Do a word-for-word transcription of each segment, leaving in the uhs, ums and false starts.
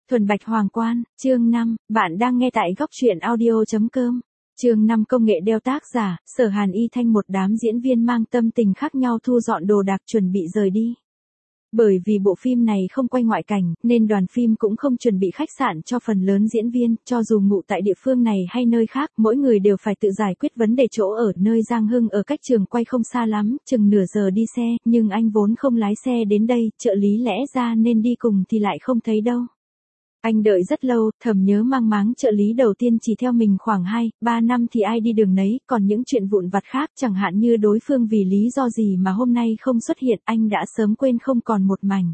Thuần Bạch Hoàng Quan, chương năm, bạn đang nghe tại góc truyện audio chấm com. Chương năm công nghệ đeo tác giả, Sở Hàn Y Thanh một đám diễn viên mang tâm tình khác nhau thu dọn đồ đạc chuẩn bị rời đi. Bởi vì bộ phim này không quay ngoại cảnh, nên đoàn phim cũng không chuẩn bị khách sạn cho phần lớn diễn viên, cho dù ngụ tại địa phương này hay nơi khác, mỗi người đều phải tự giải quyết vấn đề chỗ ở. Nơi Giang Hưng ở cách trường quay không xa lắm, chừng nửa giờ đi xe, nhưng anh vốn không lái xe đến đây, trợ lý lẽ ra nên đi cùng thì lại không thấy đâu. Anh đợi rất lâu, thầm nhớ mang máng trợ lý đầu tiên chỉ theo mình khoảng hai, ba năm thì ai đi đường nấy, còn những chuyện vụn vặt khác chẳng hạn như đối phương vì lý do gì mà hôm nay không xuất hiện anh đã sớm quên không còn một mảnh.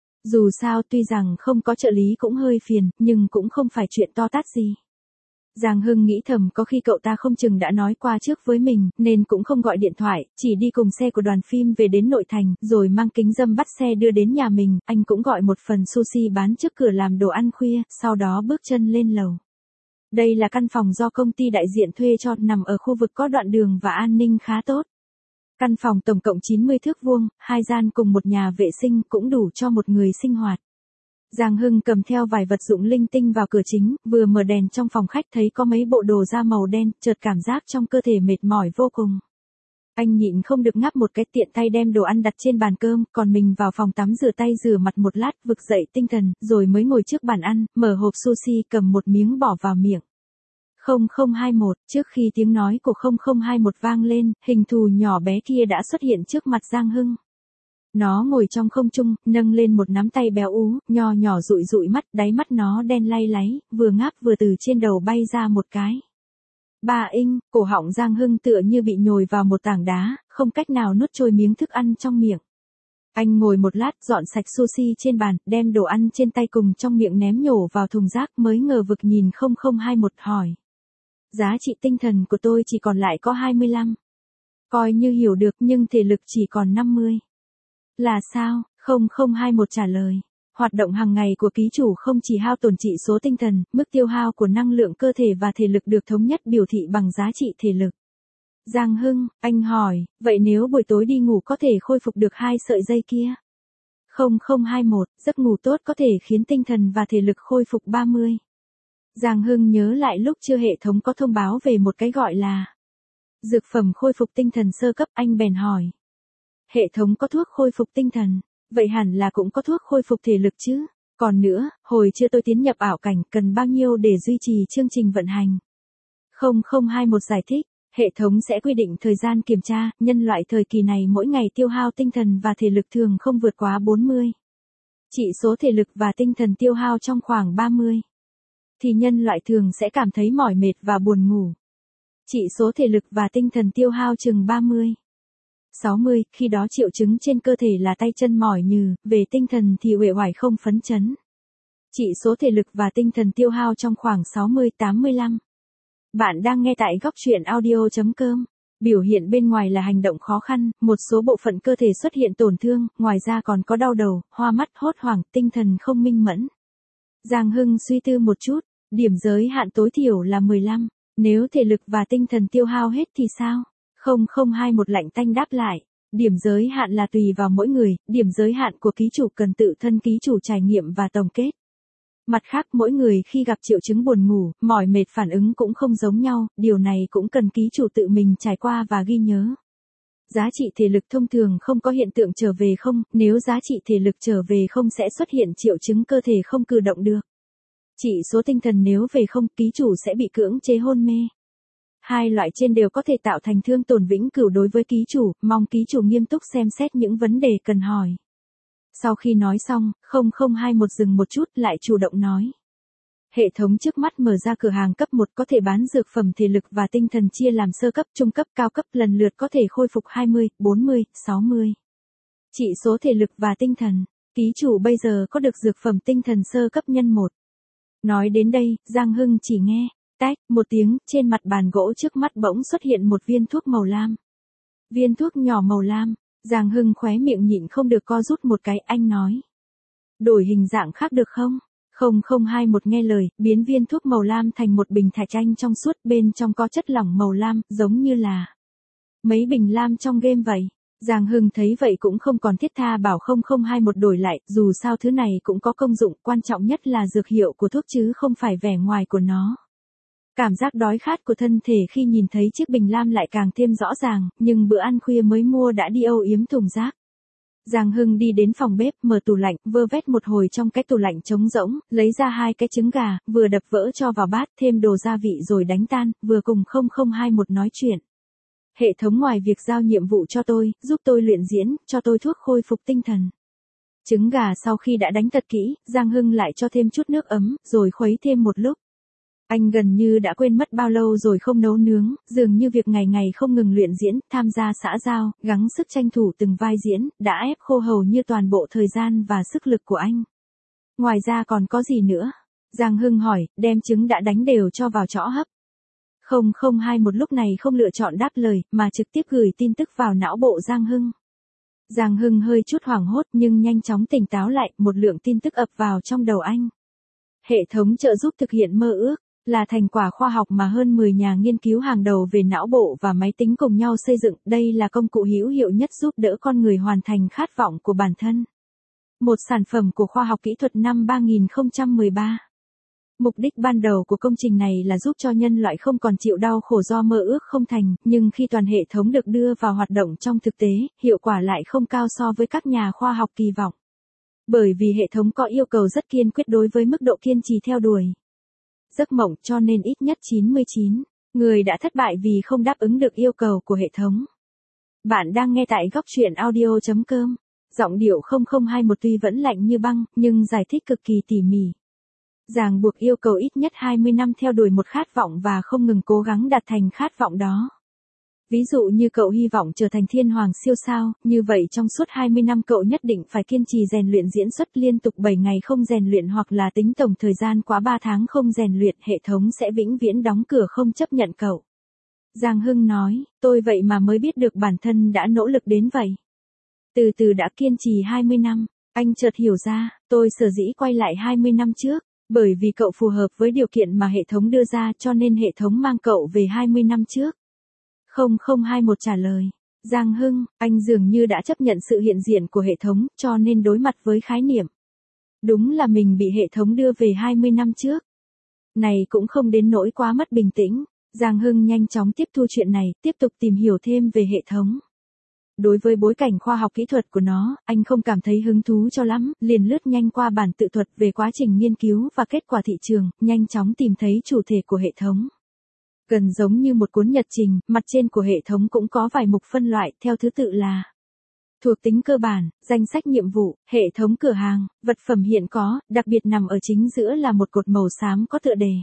Dù sao tuy rằng không có trợ lý cũng hơi phiền, nhưng cũng không phải chuyện to tát gì. Giang Hưng nghĩ thầm có khi cậu ta không chừng đã nói qua trước với mình, nên cũng không gọi điện thoại, chỉ đi cùng xe của đoàn phim về đến nội thành, rồi mang kính râm bắt xe đưa đến nhà mình, anh cũng gọi một phần sushi bán trước cửa làm đồ ăn khuya, sau đó bước chân lên lầu. Đây là căn phòng do công ty đại diện thuê cho, nằm ở khu vực có đoạn đường và an ninh khá tốt. Căn phòng tổng cộng chín mươi thước vuông, hai gian cùng một nhà vệ sinh cũng đủ cho một người sinh hoạt. Giang Hưng cầm theo vài vật dụng linh tinh vào cửa chính, vừa mở đèn trong phòng khách thấy có mấy bộ đồ da màu đen, chợt cảm giác trong cơ thể mệt mỏi vô cùng. Anh nhịn không được ngáp một cái, tiện tay đem đồ ăn đặt trên bàn cơm, còn mình vào phòng tắm rửa tay rửa mặt một lát, vực dậy tinh thần, rồi mới ngồi trước bàn ăn, mở hộp sushi cầm một miếng bỏ vào miệng. không không hai mốt, trước khi tiếng nói của không không hai mốt vang lên, hình thù nhỏ bé kia đã xuất hiện trước mặt Giang Hưng. Nó ngồi trong không trung, nâng lên một nắm tay béo ú, nho nhỏ dụi dụi mắt, đáy mắt nó đen lay láy, vừa ngáp vừa từ trên đầu bay ra một cái. Ba inh, cổ họng Giang Hưng tựa như bị nhồi vào một tảng đá, không cách nào nuốt trôi miếng thức ăn trong miệng. Anh ngồi một lát, dọn sạch sushi trên bàn, đem đồ ăn trên tay cùng trong miệng ném nhổ vào thùng rác, mới ngờ vực nhìn không không hai mốt hỏi. Giá trị tinh thần của tôi chỉ còn lại có hai mươi lăm. Coi như hiểu được nhưng thể lực chỉ còn năm mươi. Là sao? không không hai mốt trả lời. Hoạt động hàng ngày của ký chủ không chỉ hao tổn trị số tinh thần, mức tiêu hao của năng lượng cơ thể và thể lực được thống nhất biểu thị bằng giá trị thể lực. Giang Hưng, anh hỏi, vậy nếu buổi tối đi ngủ có thể khôi phục được hai sợi dây kia? không không hai mốt, giấc ngủ tốt có thể khiến tinh thần và thể lực khôi phục ba mươi. Giang Hưng nhớ lại lúc chưa hệ thống có thông báo về một cái gọi là dược phẩm khôi phục tinh thần sơ cấp, anh bèn hỏi. Hệ thống có thuốc khôi phục tinh thần, vậy hẳn là cũng có thuốc khôi phục thể lực chứ. Còn nữa, hồi chưa tôi tiến nhập ảo cảnh cần bao nhiêu để duy trì chương trình vận hành? không không hai mốt giải thích, hệ thống sẽ quy định thời gian kiểm tra, nhân loại thời kỳ này mỗi ngày tiêu hao tinh thần và thể lực thường không vượt quá bốn mươi. Chỉ số thể lực và tinh thần tiêu hao trong khoảng ba mươi. Thì nhân loại thường sẽ cảm thấy mỏi mệt và buồn ngủ. Chỉ số thể lực và tinh thần tiêu hao chừng ba mươi. sáu mươi, khi đó triệu chứng trên cơ thể là tay chân mỏi nhừ, về tinh thần thì uể oải không phấn chấn. Chỉ số thể lực và tinh thần tiêu hao trong khoảng sáu mươi tám mươi lăm. Bạn đang nghe tại góc truyện audio chấm com. Biểu hiện bên ngoài là hành động khó khăn, một số bộ phận cơ thể xuất hiện tổn thương, ngoài ra còn có đau đầu, hoa mắt, hốt hoảng, tinh thần không minh mẫn. Giang Hưng suy tư một chút, điểm giới hạn tối thiểu là mười lăm, nếu thể lực và tinh thần tiêu hao hết thì sao? không không hai mốt lạnh tanh đáp lại, điểm giới hạn là tùy vào mỗi người, điểm giới hạn của ký chủ cần tự thân ký chủ trải nghiệm và tổng kết. Mặt khác mỗi người khi gặp triệu chứng buồn ngủ, mỏi mệt phản ứng cũng không giống nhau, điều này cũng cần ký chủ tự mình trải qua và ghi nhớ. Giá trị thể lực thông thường không có hiện tượng trở về không, nếu giá trị thể lực trở về không sẽ xuất hiện triệu chứng cơ thể không cử động được. Chỉ số tinh thần nếu về không, ký chủ sẽ bị cưỡng chế hôn mê. Hai loại trên đều có thể tạo thành thương tổn vĩnh cửu đối với ký chủ, mong ký chủ nghiêm túc xem xét những vấn đề cần hỏi. Sau khi nói xong, không không hai mốt dừng một chút lại chủ động nói. Hệ thống trước mắt mở ra cửa hàng cấp một có thể bán dược phẩm thể lực và tinh thần chia làm sơ cấp, trung cấp, cao cấp lần lượt có thể khôi phục hai mươi, bốn mươi, sáu mươi. Chỉ số thể lực và tinh thần, ký chủ bây giờ có được dược phẩm tinh thần sơ cấp nhân một. Nói đến đây, Giang Hưng chỉ nghe. Tách, một tiếng, trên mặt bàn gỗ trước mắt bỗng xuất hiện một viên thuốc màu lam. Viên thuốc nhỏ màu lam, Giang Hưng khóe miệng nhịn không được co rút một cái, anh nói. Đổi hình dạng khác được không? không không hai mốt nghe lời, biến viên thuốc màu lam thành một bình thạch anh trong suốt, bên trong có chất lỏng màu lam, giống như là mấy bình lam trong game vậy. Giang Hưng thấy vậy cũng không còn thiết tha bảo không không hai một đổi lại, dù sao thứ này cũng có công dụng, quan trọng nhất là dược hiệu của thuốc chứ không phải vẻ ngoài của nó. Cảm giác đói khát của thân thể khi nhìn thấy chiếc bình lam lại càng thêm rõ ràng, nhưng bữa ăn khuya mới mua đã đi âu yếm thùng rác. Giang Hưng đi đến phòng bếp, mở tủ lạnh, vơ vét một hồi trong cái tủ lạnh trống rỗng, lấy ra hai cái trứng gà, vừa đập vỡ cho vào bát, thêm đồ gia vị rồi đánh tan, vừa cùng không không hai một nói chuyện. Hệ thống ngoài việc giao nhiệm vụ cho tôi, giúp tôi luyện diễn, cho tôi thuốc khôi phục tinh thần. Trứng gà sau khi đã đánh thật kỹ, Giang Hưng lại cho thêm chút nước ấm, rồi khuấy thêm một lúc. Anh gần như đã quên mất bao lâu rồi không nấu nướng, dường như việc ngày ngày không ngừng luyện diễn, tham gia xã giao, gắng sức tranh thủ từng vai diễn, đã ép khô hầu như toàn bộ thời gian và sức lực của anh. Ngoài ra còn có gì nữa? Giang Hưng hỏi, đem trứng đã đánh đều cho vào chõ hấp. không không hai một lúc này không lựa chọn đáp lời, mà trực tiếp gửi tin tức vào não bộ Giang Hưng. Giang Hưng hơi chút hoảng hốt nhưng nhanh chóng tỉnh táo lại, một lượng tin tức ập vào trong đầu anh. Hệ thống trợ giúp thực hiện mơ ước, là thành quả khoa học mà hơn mười nhà nghiên cứu hàng đầu về não bộ và máy tính cùng nhau xây dựng, đây là công cụ hữu hiệu nhất giúp đỡ con người hoàn thành khát vọng của bản thân. Một sản phẩm của khoa học kỹ thuật năm ba không một ba. Mục đích ban đầu của công trình này là giúp cho nhân loại không còn chịu đau khổ do mơ ước không thành, nhưng khi toàn hệ thống được đưa vào hoạt động trong thực tế, hiệu quả lại không cao so với các nhà khoa học kỳ vọng. Bởi vì hệ thống có yêu cầu rất kiên quyết đối với mức độ kiên trì theo đuổi giấc mộng, cho nên ít nhất chín mươi chín người đã thất bại vì không đáp ứng được yêu cầu của hệ thống. Bạn đang nghe tại góc truyện audio chấm com. Giọng điệu không không hai một tuy vẫn lạnh như băng, nhưng giải thích cực kỳ tỉ mỉ. Ràng buộc yêu cầu ít nhất hai mươi năm theo đuổi một khát vọng và không ngừng cố gắng đạt thành khát vọng đó. Ví dụ như cậu hy vọng trở thành thiên hoàng siêu sao, như vậy trong suốt hai mươi năm cậu nhất định phải kiên trì rèn luyện diễn xuất liên tục bảy ngày không rèn luyện, hoặc là tính tổng thời gian quá ba tháng không rèn luyện, hệ thống sẽ vĩnh viễn đóng cửa không chấp nhận cậu. Giang Hưng nói, tôi vậy mà mới biết được bản thân đã nỗ lực đến vậy. Từ từ đã kiên trì hai mươi năm, anh chợt hiểu ra, tôi sở dĩ quay lại hai mươi năm trước, bởi vì cậu phù hợp với điều kiện mà hệ thống đưa ra, cho nên hệ thống mang cậu về hai mươi năm trước. không không hai một trả lời, Giang Hưng, anh dường như đã chấp nhận sự hiện diện của hệ thống, cho nên đối mặt với khái niệm. Đúng là mình bị hệ thống đưa về hai mươi năm trước. Này cũng không đến nỗi quá mất bình tĩnh, Giang Hưng nhanh chóng tiếp thu chuyện này, tiếp tục tìm hiểu thêm về hệ thống. Đối với bối cảnh khoa học kỹ thuật của nó, anh không cảm thấy hứng thú cho lắm, liền lướt nhanh qua bản tự thuật về quá trình nghiên cứu và kết quả thị trường, nhanh chóng tìm thấy chủ thể của hệ thống. Gần giống như một cuốn nhật trình, mặt trên của hệ thống cũng có vài mục phân loại, theo thứ tự là thuộc tính cơ bản, danh sách nhiệm vụ, hệ thống cửa hàng, vật phẩm hiện có, đặc biệt nằm ở chính giữa là một cột màu xám có tựa đề.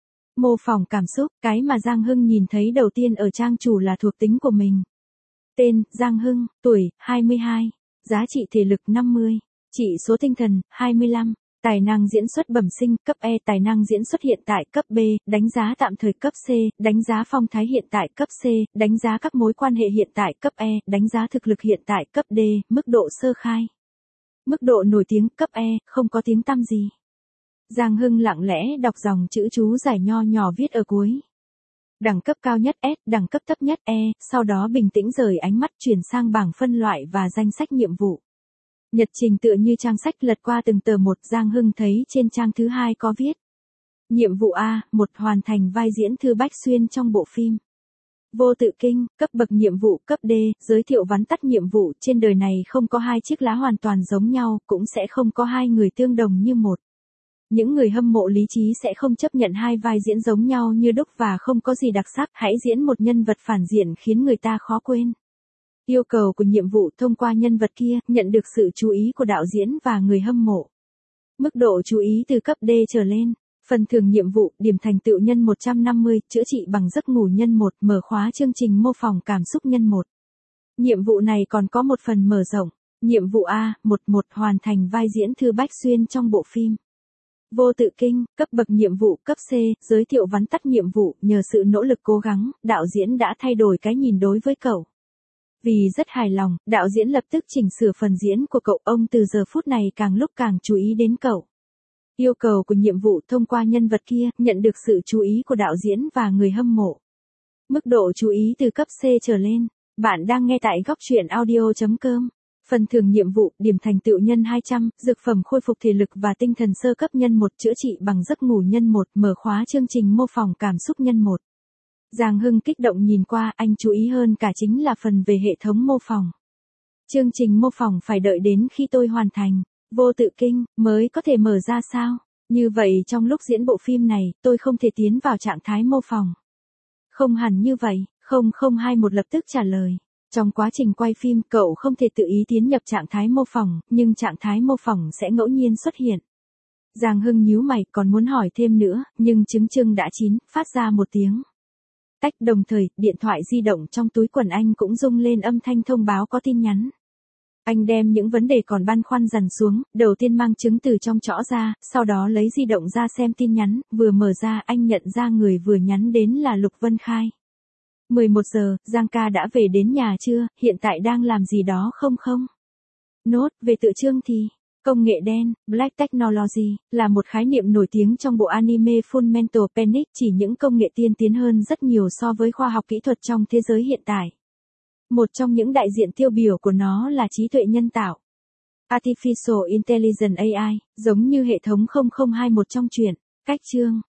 Mô phỏng cảm xúc, cái mà Giang Hưng nhìn thấy đầu tiên ở trang chủ là thuộc tính của mình. Tên, Giang Hưng, tuổi, hai mươi hai, giá trị thể lực năm mươi, chỉ số tinh thần, hai mươi lăm, tài năng diễn xuất bẩm sinh, cấp E, tài năng diễn xuất hiện tại, cấp B, đánh giá tạm thời, cấp C, đánh giá phong thái hiện tại, cấp C, đánh giá các mối quan hệ hiện tại, cấp E, đánh giá thực lực hiện tại, cấp D, mức độ sơ khai. Mức độ nổi tiếng, cấp E, không có tiếng tăm gì. Giang Hưng lặng lẽ đọc dòng chữ chú giải nho nhỏ viết ở cuối. Đẳng cấp cao nhất S, đẳng cấp thấp nhất E, sau đó bình tĩnh rời ánh mắt chuyển sang bảng phân loại và danh sách nhiệm vụ. Nhật trình tựa như trang sách, lật qua từng tờ một, Giang Hưng thấy trên trang thứ hai có viết. Nhiệm vụ A, một, hoàn thành vai diễn Thư Bách Xuyên trong bộ phim Vô Tự Kinh, cấp bậc nhiệm vụ, cấp D, giới thiệu vắn tắt nhiệm vụ, trên đời này không có hai chiếc lá hoàn toàn giống nhau, cũng sẽ không có hai người tương đồng như một. Những người hâm mộ lý trí sẽ không chấp nhận hai vai diễn giống nhau như đúc và không có gì đặc sắc, hãy diễn một nhân vật phản diện khiến người ta khó quên. Yêu cầu của nhiệm vụ thông qua nhân vật kia, nhận được sự chú ý của đạo diễn và người hâm mộ. Mức độ chú ý từ cấp D trở lên. Phần thưởng nhiệm vụ, điểm thành tựu nhân một trăm năm mươi, chữa trị bằng giấc ngủ nhân một, mở khóa chương trình mô phỏng cảm xúc nhân một. Nhiệm vụ này còn có một phần mở rộng. Nhiệm vụ A, một một, hoàn thành vai diễn Thư Bách Xuyên trong bộ phim Vô Tự Kinh, cấp bậc nhiệm vụ, cấp C, giới thiệu vắn tắt nhiệm vụ, nhờ sự nỗ lực cố gắng, đạo diễn đã thay đổi cái nhìn đối với cậu. Vì rất hài lòng, đạo diễn lập tức chỉnh sửa phần diễn của cậu, ông từ giờ phút này càng lúc càng chú ý đến cậu. Yêu cầu của nhiệm vụ thông qua nhân vật kia, nhận được sự chú ý của đạo diễn và người hâm mộ. Mức độ chú ý từ cấp C trở lên. Bạn đang nghe tại góc truyện audio chấm com. Phần thưởng nhiệm vụ, điểm thành tựu nhân hai trăm, dược phẩm khôi phục thể lực và tinh thần sơ cấp nhân một, chữa trị bằng giấc ngủ nhân một, mở khóa chương trình mô phỏng cảm xúc nhân một. Giang Hưng kích động nhìn qua, anh chú ý hơn cả chính là phần về hệ thống mô phỏng. Chương trình mô phỏng phải đợi đến khi tôi hoàn thành vô tự kinh mới có thể mở ra sao? Như vậy trong lúc diễn bộ phim này, tôi không thể tiến vào trạng thái mô phỏng. Không hẳn như vậy, không không hai một lập tức trả lời. Trong quá trình quay phim, cậu không thể tự ý tiến nhập trạng thái mô phỏng, nhưng trạng thái mô phỏng sẽ ngẫu nhiên xuất hiện. Giang Hưng nhíu mày, còn muốn hỏi thêm nữa, nhưng trứng trưng đã chín, phát ra một tiếng tách, đồng thời, điện thoại di động trong túi quần anh cũng rung lên âm thanh thông báo có tin nhắn. Anh đem những vấn đề còn băn khoăn dằn xuống, đầu tiên mang chứng từ trong chõ ra, sau đó lấy di động ra xem tin nhắn, vừa mở ra anh nhận ra người vừa nhắn đến là Lục Vân Khai. mười một giờ, Giang ca đã về đến nhà chưa, hiện tại đang làm gì đó không không? Nốt, về tự chương thì, công nghệ đen, Black Technology, là một khái niệm nổi tiếng trong bộ anime Full Metal Panic, chỉ những công nghệ tiên tiến hơn rất nhiều so với khoa học kỹ thuật trong thế giới hiện tại. Một trong những đại diện tiêu biểu của nó là trí tuệ nhân tạo. Artificial Intelligence A I, giống như hệ thống không không hai một trong truyện. Cách chương